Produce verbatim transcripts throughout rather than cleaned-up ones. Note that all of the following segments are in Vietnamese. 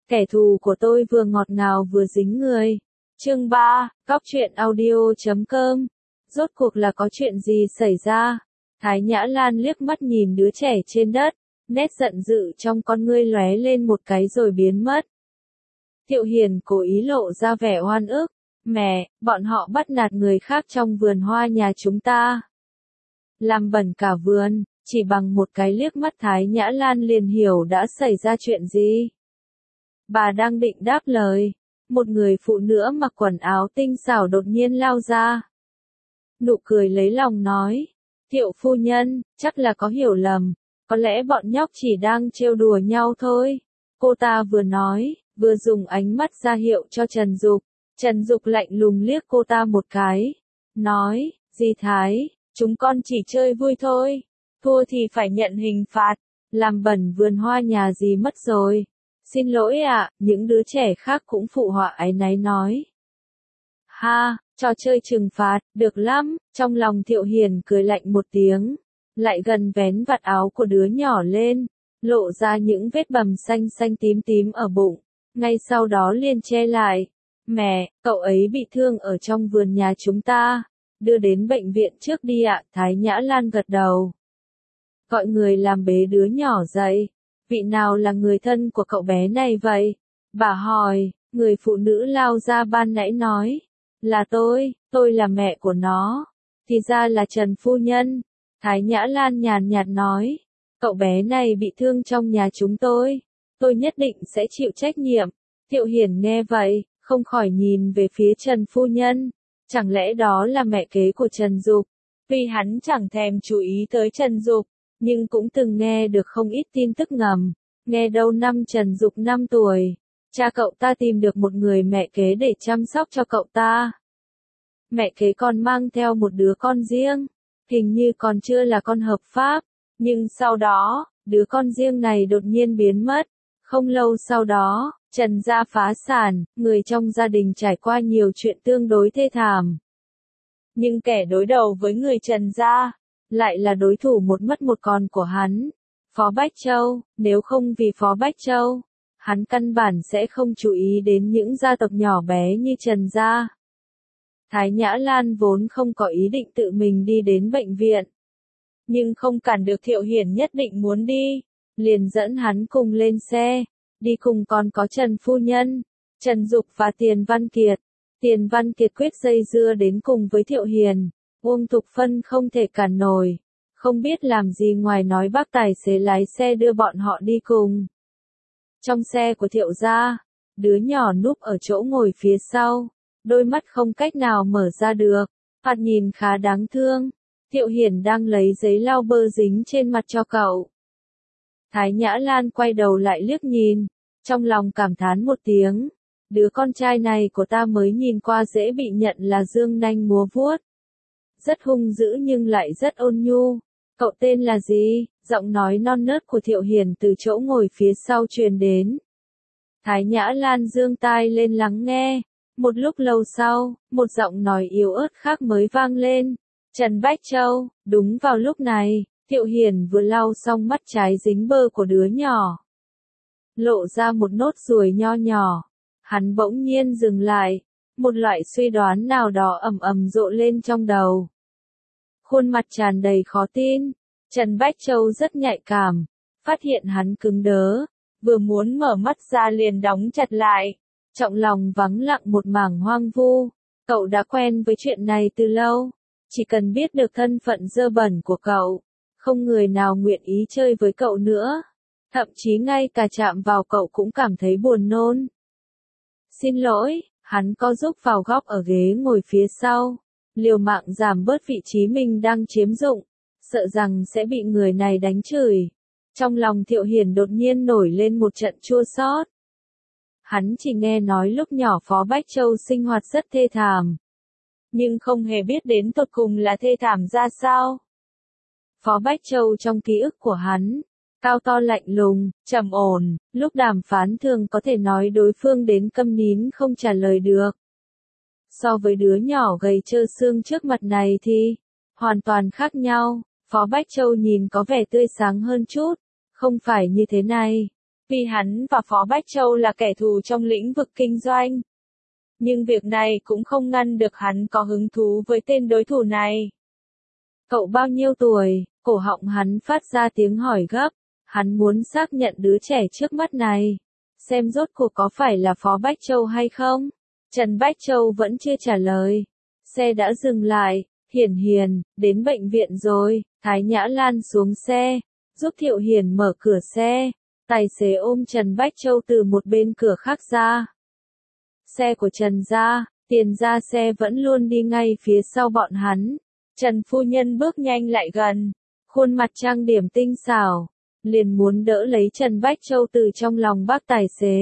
Kẻ thù của tôi vừa ngọt ngào vừa dính người. Chương ba, Góc truyện audio chấm com. Rốt cuộc là có chuyện gì xảy ra? Thái Nhã Lan liếc mắt nhìn đứa trẻ trên đất, nét giận dữ trong con ngươi lóe lên một cái rồi biến mất. Thiệu Hiền cố ý lộ ra vẻ oan ức. Mẹ, bọn họ bắt nạt người khác trong vườn hoa nhà chúng ta. Làm bẩn cả vườn, chỉ bằng một cái liếc mắt Thái Nhã Lan liền hiểu đã xảy ra chuyện gì. Bà đang định đáp lời, một người phụ nữ mặc quần áo tinh xảo đột nhiên lao ra. Nụ cười lấy lòng nói, Thiệu phu nhân, chắc là có hiểu lầm, có lẽ bọn nhóc chỉ đang trêu đùa nhau thôi. Cô ta vừa nói, vừa dùng ánh mắt ra hiệu cho Trần Dục. Trần Dục lạnh lùng liếc cô ta một cái, nói, dì Thái, chúng con chỉ chơi vui thôi, thua thì phải nhận hình phạt, làm bẩn vườn hoa nhà dì mất rồi. Xin lỗi ạ, những đứa trẻ khác cũng phụ họa áy náy nói. Ha, trò chơi trừng phạt, được lắm, trong lòng Thiệu Hiền cười lạnh một tiếng, lại gần vén vạt áo của đứa nhỏ lên, lộ ra những vết bầm xanh xanh tím tím ở bụng, ngay sau đó liền che lại. Mẹ, cậu ấy bị thương ở trong vườn nhà chúng ta, đưa đến bệnh viện trước đi ạ. Thái Nhã Lan gật đầu. Gọi người làm bế đứa nhỏ dậy. Vị nào là người thân của cậu bé này vậy? Bà hỏi, người phụ nữ lao ra ban nãy nói. Là tôi, tôi là mẹ của nó. Thì ra là Trần phu nhân. Thái Nhã Lan nhàn nhạt nói. Cậu bé này bị thương trong nhà chúng tôi. Tôi nhất định sẽ chịu trách nhiệm. Thiệu Hiền nghe vậy, không khỏi nhìn về phía Trần phu nhân. Chẳng lẽ đó là mẹ kế của Trần Dục? Tuy hắn chẳng thèm chú ý tới Trần Dục, nhưng cũng từng nghe được không ít tin tức ngầm. Nghe đâu năm Trần Dục năm tuổi, cha cậu ta tìm được một người mẹ kế để chăm sóc cho cậu ta. Mẹ kế còn mang theo một đứa con riêng, hình như còn chưa là con hợp pháp, nhưng sau đó, đứa con riêng này đột nhiên biến mất. Không lâu sau đó, Trần gia phá sản, người trong gia đình trải qua nhiều chuyện tương đối thê thảm. Nhưng kẻ đối đầu với người Trần gia, lại là đối thủ một mất một còn của hắn, Phó Bách Châu. Nếu không vì Phó Bách Châu, hắn căn bản sẽ không chú ý đến những gia tộc nhỏ bé như Trần gia. Thái Nhã Lan vốn không có ý định tự mình đi đến bệnh viện, nhưng không cản được Thiệu Hiền nhất định muốn đi, liền dẫn hắn cùng lên xe. Đi cùng còn có Trần phu nhân, Trần Dục và Tiền Văn Kiệt. Tiền Văn Kiệt quyết dây dưa đến cùng với Thiệu Hiền, Uông Thục Phân không thể cản nổi, không biết làm gì ngoài nói bác tài xế lái xe đưa bọn họ đi cùng. Trong xe của Thiệu gia, đứa nhỏ núp ở chỗ ngồi phía sau, đôi mắt không cách nào mở ra được, thoạt nhìn khá đáng thương. Thiệu Hiền đang lấy giấy lau bơ dính trên mặt cho cậu. Thái Nhã Lan quay đầu lại liếc nhìn, trong lòng cảm thán một tiếng, đứa con trai này của ta mới nhìn qua dễ bị nhận là dương nanh múa vuốt. Rất hung dữ nhưng lại rất ôn nhu. Cậu tên là gì? Giọng nói non nớt của Thiệu Hiền từ chỗ ngồi phía sau truyền đến. Thái Nhã Lan giương tai lên lắng nghe, một lúc lâu sau, một giọng nói yếu ớt khác mới vang lên. Trần Bách Châu. Đúng vào lúc này, Thiệu Hiền vừa lau xong mắt trái dính bơ của đứa nhỏ, lộ ra một nốt ruồi nho nhỏ. Hắn bỗng nhiên dừng lại, một loại suy đoán nào đó ầm ầm rộ lên trong đầu. Khuôn mặt tràn đầy khó tin, Trần Bách Châu rất nhạy cảm, phát hiện hắn cứng đớ, vừa muốn mở mắt ra liền đóng chặt lại, trong lòng vắng lặng một mảng hoang vu. Cậu đã quen với chuyện này từ lâu, chỉ cần biết được thân phận dơ bẩn của cậu, không người nào nguyện ý chơi với cậu nữa. Thậm chí ngay cả chạm vào cậu cũng cảm thấy buồn nôn. Xin lỗi, hắn co giúp vào góc ở ghế ngồi phía sau, liều mạng giảm bớt vị trí mình đang chiếm dụng, sợ rằng sẽ bị người này đánh chửi. Trong lòng Thiệu Hiền đột nhiên nổi lên một trận chua xót. Hắn chỉ nghe nói lúc nhỏ Phó Bách Châu sinh hoạt rất thê thảm, nhưng không hề biết đến tột cùng là thê thảm ra sao. Phó Bách Châu trong ký ức của hắn, cao to lạnh lùng, trầm ổn, lúc đàm phán thường có thể nói đối phương đến câm nín không trả lời được. So với đứa nhỏ gầy trơ xương trước mặt này thì, hoàn toàn khác nhau. Phó Bách Châu nhìn có vẻ tươi sáng hơn chút, không phải như thế này. vì hắn và Phó Bách Châu là kẻ thù trong lĩnh vực kinh doanh. Nhưng việc này cũng không ngăn được hắn có hứng thú với tên đối thủ này. Cậu bao nhiêu tuổi? Cổ họng hắn phát ra tiếng hỏi gấp. Hắn muốn xác nhận đứa trẻ trước mắt này. Xem rốt cuộc có phải là Phó Bách Châu hay không? Trần Bách Châu vẫn chưa trả lời. Xe đã dừng lại. Hiển Hiền, đến bệnh viện rồi. Thái Nhã Lan xuống xe, giúp Thiệu Hiền mở cửa xe. Tài xế ôm Trần Bách Châu từ một bên cửa khác ra. Xe của Trần gia, Tiền ra xe vẫn luôn đi ngay phía sau bọn hắn. Trần phu nhân bước nhanh lại gần, khuôn mặt trang điểm tinh xảo, liền muốn đỡ lấy Trần Bách Châu từ trong lòng bác tài xế.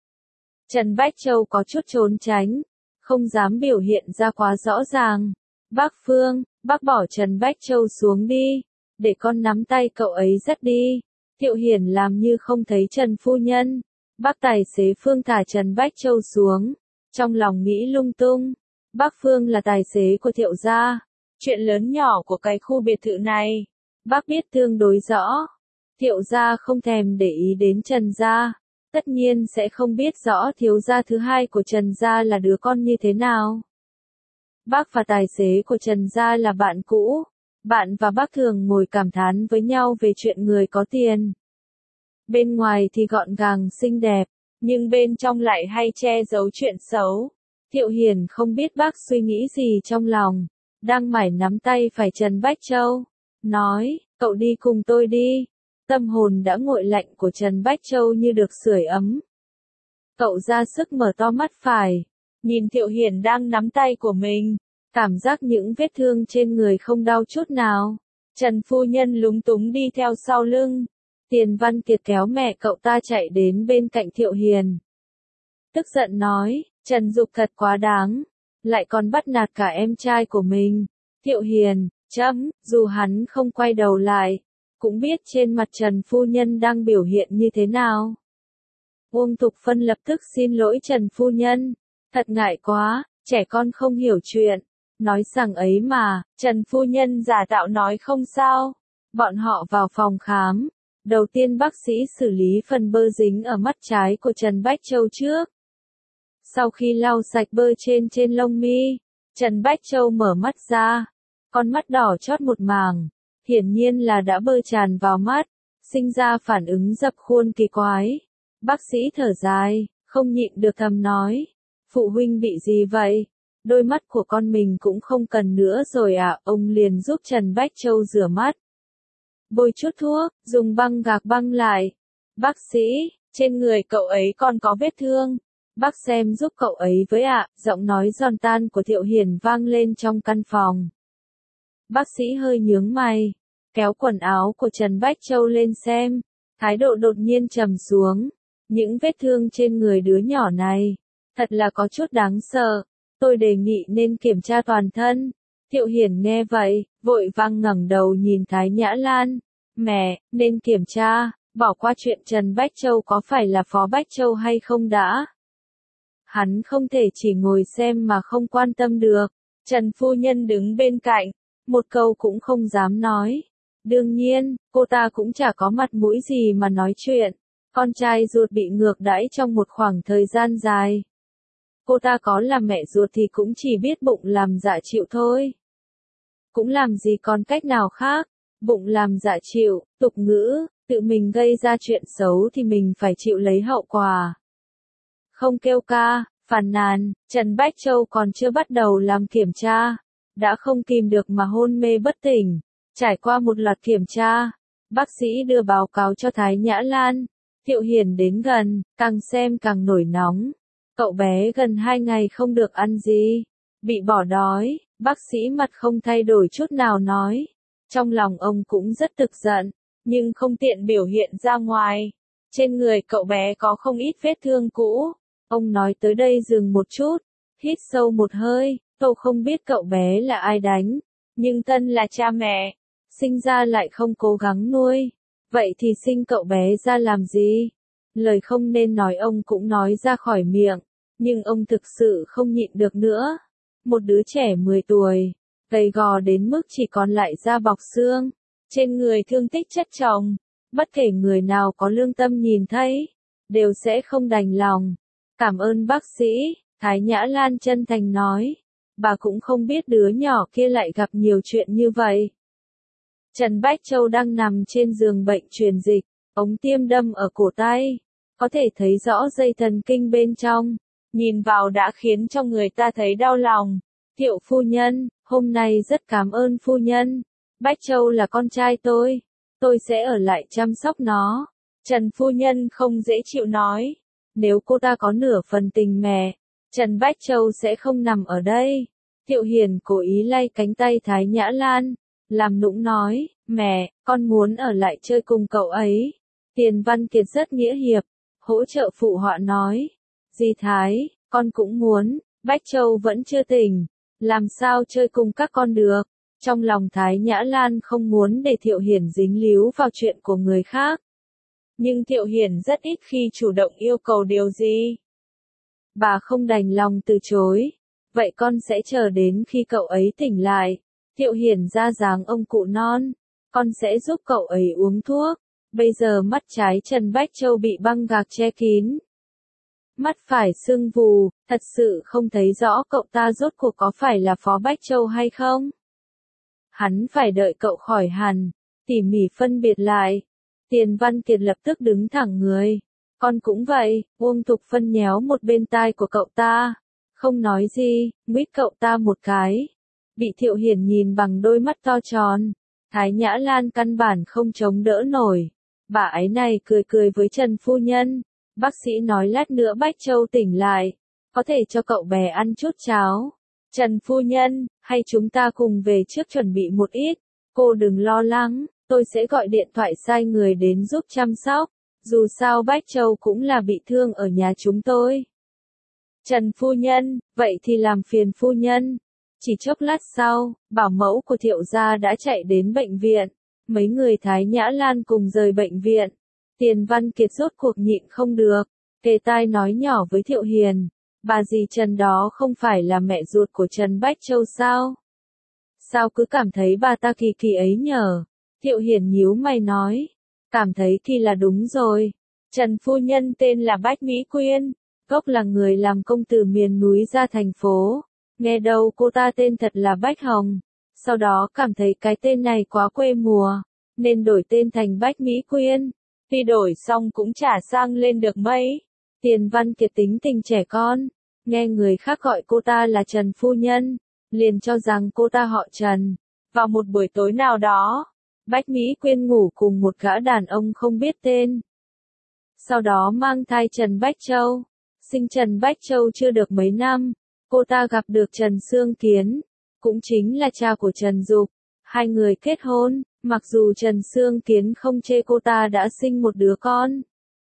Trần Bách Châu có chút trốn tránh, không dám biểu hiện ra quá rõ ràng. Bác Phương, bác bỏ Trần Bách Châu xuống đi, để con nắm tay cậu ấy dắt đi. Thiệu Hiền làm như không thấy Trần phu nhân. Bác tài xế Phương thả Trần Bách Châu xuống, trong lòng nghĩ lung tung. Bác Phương là tài xế của Thiệu gia, chuyện lớn nhỏ của cái khu biệt thự này, bác biết tương đối rõ. Thiệu gia không thèm để ý đến Trần gia, tất nhiên sẽ không biết rõ thiếu gia thứ hai của Trần gia là đứa con như thế nào. Bác và tài xế của Trần gia là bạn cũ, bạn và bác thường ngồi cảm thán với nhau về chuyện người có tiền. Bên ngoài thì gọn gàng xinh đẹp, nhưng bên trong lại hay che giấu chuyện xấu. Thiệu Hiền không biết bác suy nghĩ gì trong lòng, đang mải nắm tay phải Trần Bách Châu, nói, cậu đi cùng tôi đi. Tâm hồn đã nguội lạnh của Trần Bách Châu như được sưởi ấm. Cậu ra sức mở to mắt phải, nhìn Thiệu Hiền đang nắm tay của mình, cảm giác những vết thương trên người không đau chút nào. Trần phu nhân lúng túng đi theo sau lưng. Tiền Văn Kiệt kéo mẹ cậu ta chạy đến bên cạnh Thiệu Hiền. Tức giận nói, Trần Dục thật quá đáng, lại còn bắt nạt cả em trai của mình. Thiệu Hiền, chấm, dù hắn không quay đầu lại, cũng biết trên mặt Trần phu nhân đang biểu hiện như thế nào. Uông Thục Phân lập tức xin lỗi Trần phu nhân, thật ngại quá, trẻ con không hiểu chuyện. Nói rằng ấy mà, Trần phu nhân giả tạo nói không sao. Bọn họ vào phòng khám. Đầu tiên bác sĩ xử lý phần bơ dính ở mắt trái của Trần Bách Châu trước. Sau khi lau sạch bơ trên trên lông mi, Trần Bách Châu mở mắt ra. Con mắt đỏ chót một mảng, hiển nhiên là đã bơ tràn vào mắt, sinh ra phản ứng dập khuôn kỳ quái. Bác sĩ thở dài, không nhịn được thầm nói, phụ huynh bị gì vậy? Đôi mắt của con mình cũng không cần nữa rồi à? Ông liền giúp Trần Bách Châu rửa mắt. Bôi chút thuốc, dùng băng gạc băng lại. Bác sĩ, trên người cậu ấy còn có vết thương. Bác xem giúp cậu ấy với ạ. Giọng nói giòn tan của Thiệu Hiền vang lên trong căn phòng. Bác sĩ hơi nhướng mày, kéo quần áo của Trần Bách Châu lên xem. Thái độ đột nhiên trầm xuống. Những vết thương trên người đứa nhỏ này, thật là có chút đáng sợ. Tôi đề nghị nên kiểm tra toàn thân. Thiệu Hiền nghe vậy, vội vàng ngẩng đầu nhìn Thái Nhã Lan. Mẹ, nên kiểm tra, bỏ qua chuyện Trần Bách Châu có phải là Phó Bách Châu hay không đã. Hắn không thể chỉ ngồi xem mà không quan tâm được. Trần phu nhân đứng bên cạnh, một câu cũng không dám nói. Đương nhiên, cô ta cũng chả có mặt mũi gì mà nói chuyện. Con trai ruột bị ngược đãi trong một khoảng thời gian dài. Cô ta có là mẹ ruột thì cũng chỉ biết bụng làm dạ chịu thôi. Cũng làm gì còn cách nào khác, bụng làm dạ chịu, tục ngữ, tự mình gây ra chuyện xấu thì mình phải chịu lấy hậu quả. Không kêu ca, phàn nàn, Trần Bách Châu còn chưa bắt đầu làm kiểm tra, đã không kìm được mà hôn mê bất tỉnh. Trải qua một loạt kiểm tra, bác sĩ đưa báo cáo cho Thái Nhã Lan. Thiệu Hiền đến gần, càng xem càng nổi nóng. Cậu bé gần hai ngày không được ăn gì, bị bỏ đói. Bác sĩ mặt không thay đổi chút nào nói. Trong lòng ông cũng rất tức giận, nhưng không tiện biểu hiện ra ngoài. Trên người cậu bé có không ít vết thương cũ. Ông nói tới đây dừng một chút, hít sâu một hơi. Cậu không biết cậu bé là ai đánh, nhưng thân là cha mẹ, sinh ra lại không cố gắng nuôi. Vậy thì sinh cậu bé ra làm gì? Lời không nên nói ông cũng nói ra khỏi miệng, nhưng ông thực sự không nhịn được nữa. Một đứa trẻ mười tuổi, gầy gò đến mức chỉ còn lại da bọc xương, trên người thương tích chất chồng, Bất kể người nào có lương tâm nhìn thấy, đều sẽ không đành lòng. Cảm ơn bác sĩ, Thái Nhã Lan chân thành nói. Bà cũng không biết đứa nhỏ kia lại gặp nhiều chuyện như vậy. Trần Bách Châu đang nằm trên giường bệnh truyền dịch, ống tiêm đâm ở cổ tay, có thể thấy rõ dây thần kinh bên trong, nhìn vào đã khiến cho người ta thấy đau lòng. Thiệu phu nhân, hôm nay rất cảm ơn phu nhân, Bách Châu là con trai tôi, tôi sẽ ở lại chăm sóc nó. Trần phu nhân không dễ chịu nói, nếu cô ta có nửa phần tình mẹ, Trần Bách Châu sẽ không nằm ở đây. Thiệu Hiền cố ý lay cánh tay Thái Nhã Lan, làm nũng nói, mẹ, con muốn ở lại chơi cùng cậu ấy. Tiền Văn Kiệt rất nghĩa hiệp, hỗ trợ phụ họa nói, dì Thái, con cũng muốn, Bách Châu vẫn chưa tỉnh, làm sao chơi cùng các con được. Trong lòng Thái Nhã Lan không muốn để Thiệu Hiền dính líu vào chuyện của người khác. Nhưng Thiệu Hiền rất ít khi chủ động yêu cầu điều gì. Bà không đành lòng từ chối. Vậy con sẽ chờ đến khi cậu ấy tỉnh lại. Thiệu Hiền ra dáng ông cụ non. Con sẽ giúp cậu ấy uống thuốc. Bây giờ mắt trái Trần Bách Châu bị băng gạc che kín. Mắt phải sưng vù, thật sự không thấy rõ cậu ta rốt cuộc có phải là Phó Bách Châu hay không. Hắn phải đợi cậu khỏi hẳn, tỉ mỉ phân biệt lại. Tiền Văn Kiệt lập tức đứng thẳng người. Con cũng vậy, Uông Thục Phân nhéo một bên tai của cậu ta. Không nói gì, nguyết cậu ta một cái. Bị Thiệu Hiền nhìn bằng đôi mắt to tròn. Thái Nhã Lan căn bản không chống đỡ nổi. Bà ấy này cười cười với Trần phu nhân. Bác sĩ nói lát nữa Bách Châu tỉnh lại. Có thể cho cậu bé ăn chút cháo. Trần phu nhân, hay chúng ta cùng về trước chuẩn bị một ít. Cô đừng lo lắng, tôi sẽ gọi điện thoại sai người đến giúp chăm sóc. Dù sao Bách Châu cũng là bị thương ở nhà chúng tôi. Trần phu nhân, vậy thì làm phiền phu nhân. Chỉ chốc lát sau, bảo mẫu của Thiệu gia đã chạy đến bệnh viện. Mấy người Thái Nhã Lan cùng rời bệnh viện. Tiền Văn Kiệt rốt cuộc nhịn không được. Kề tai nói nhỏ với Thiệu Hiền. Bà dì Trần đó không phải là mẹ ruột của Trần Bách Châu sao? Sao cứ cảm thấy bà ta kỳ kỳ ấy nhở? Thiệu Hiền nhíu mày nói. Cảm thấy kỳ là đúng rồi. Trần phu nhân tên là Bách Mỹ Quyên. Gốc là người làm công từ miền núi ra thành phố. Nghe đâu cô ta tên thật là Bách Hồng. Sau đó cảm thấy cái tên này quá quê mùa. Nên đổi tên thành Bách Mỹ Quyên. Khi đổi xong cũng chả sang lên được mấy. Tiền Văn Kiệt tính tình trẻ con. Nghe người khác gọi cô ta là Trần phu nhân. Liền cho rằng cô ta họ Trần. Vào một buổi tối nào đó. Bách Mỹ Quyên ngủ cùng một gã đàn ông không biết tên. Sau đó mang thai Trần Bách Châu. Sinh Trần Bách Châu chưa được mấy năm. Cô ta gặp được Trần Sương Kiến. Cũng chính là cha của Trần Dục. Hai người kết hôn. Mặc dù Trần Sương Kiến không chê cô ta đã sinh một đứa con.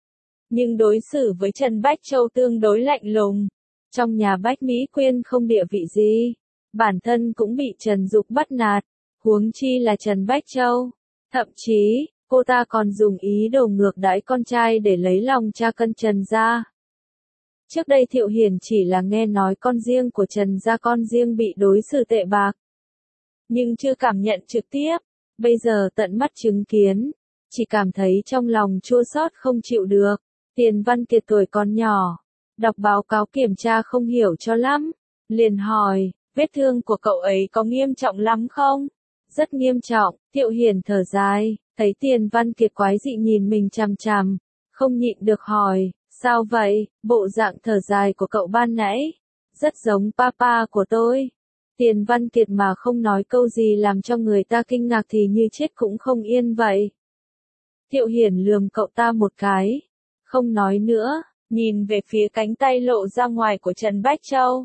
Nhưng đối xử với Trần Bách Châu tương đối lạnh lùng. Trong nhà Bách Mỹ Quyên không địa vị gì. Bản thân cũng bị Trần Dục bắt nạt. Huống chi là Trần Bách Châu. Thậm chí, cô ta còn dùng ý đồ ngược đãi con trai để lấy lòng cha cân Trần gia. Trước đây Thiệu Hiền chỉ là nghe nói con riêng của Trần gia con riêng bị đối xử tệ bạc. Nhưng chưa cảm nhận trực tiếp. Bây giờ tận mắt chứng kiến. Chỉ cảm thấy trong lòng chua xót không chịu được. Tiền Văn Kiệt tuổi còn nhỏ. Đọc báo cáo kiểm tra không hiểu cho lắm. Liền hỏi, vết thương của cậu ấy có nghiêm trọng lắm không? Rất nghiêm trọng. Thiệu Hiền thở dài. Thấy Tiền Văn Kiệt quái dị nhìn mình chằm chằm. Không nhịn được hỏi, sao vậy? Bộ dạng thở dài của cậu ban nãy. Rất giống papa của tôi. Tiền Văn Kiệt mà không nói câu gì làm cho người ta kinh ngạc thì như chết cũng không yên vậy. Thiệu Hiền lườm cậu ta một cái. Không nói nữa, nhìn về phía cánh tay lộ ra ngoài của Trần Bách Châu.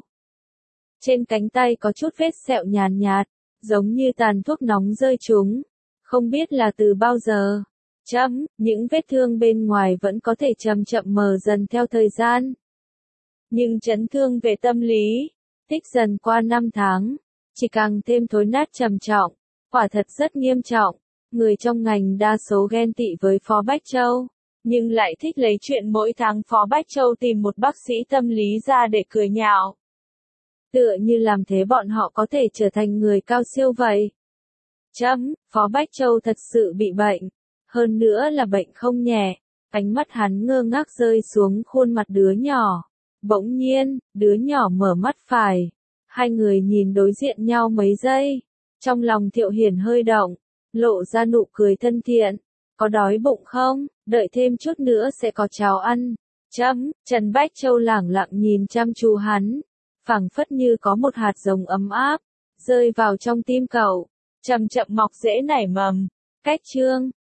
Trên cánh tay có chút vết sẹo nhàn nhạt, giống như tàn thuốc nóng rơi trúng. Không biết là từ bao giờ. Chấm, những vết thương bên ngoài vẫn có thể chậm chậm mờ dần theo thời gian. Nhưng chấn thương về tâm lý, tích dần qua năm tháng, chỉ càng thêm thối nát trầm trọng, quả thật rất nghiêm trọng. Người trong ngành đa số ghen tị với Phó Bách Châu, nhưng lại thích lấy chuyện mỗi tháng Phó Bách Châu tìm một bác sĩ tâm lý ra để cười nhạo. Tựa như làm thế bọn họ có thể trở thành người cao siêu vậy. Chấm, Phó Bách Châu thật sự bị bệnh. hơn nữa là bệnh không nhẹ. Ánh mắt hắn ngơ ngác rơi xuống khuôn mặt đứa nhỏ. Bỗng nhiên, đứa nhỏ mở mắt phải. Hai người nhìn đối diện nhau mấy giây. Trong lòng Thiệu Hiền hơi động, lộ ra nụ cười thân thiện. Có đói bụng không? Đợi thêm chút nữa sẽ có cháo ăn. Chấm, Trần Bách Châu lẳng lặng nhìn chăm chú hắn. Phảng phất như có một hạt giống ấm áp, rơi vào trong tim cậu. Chậm chậm mọc rễ nảy mầm. Cách chương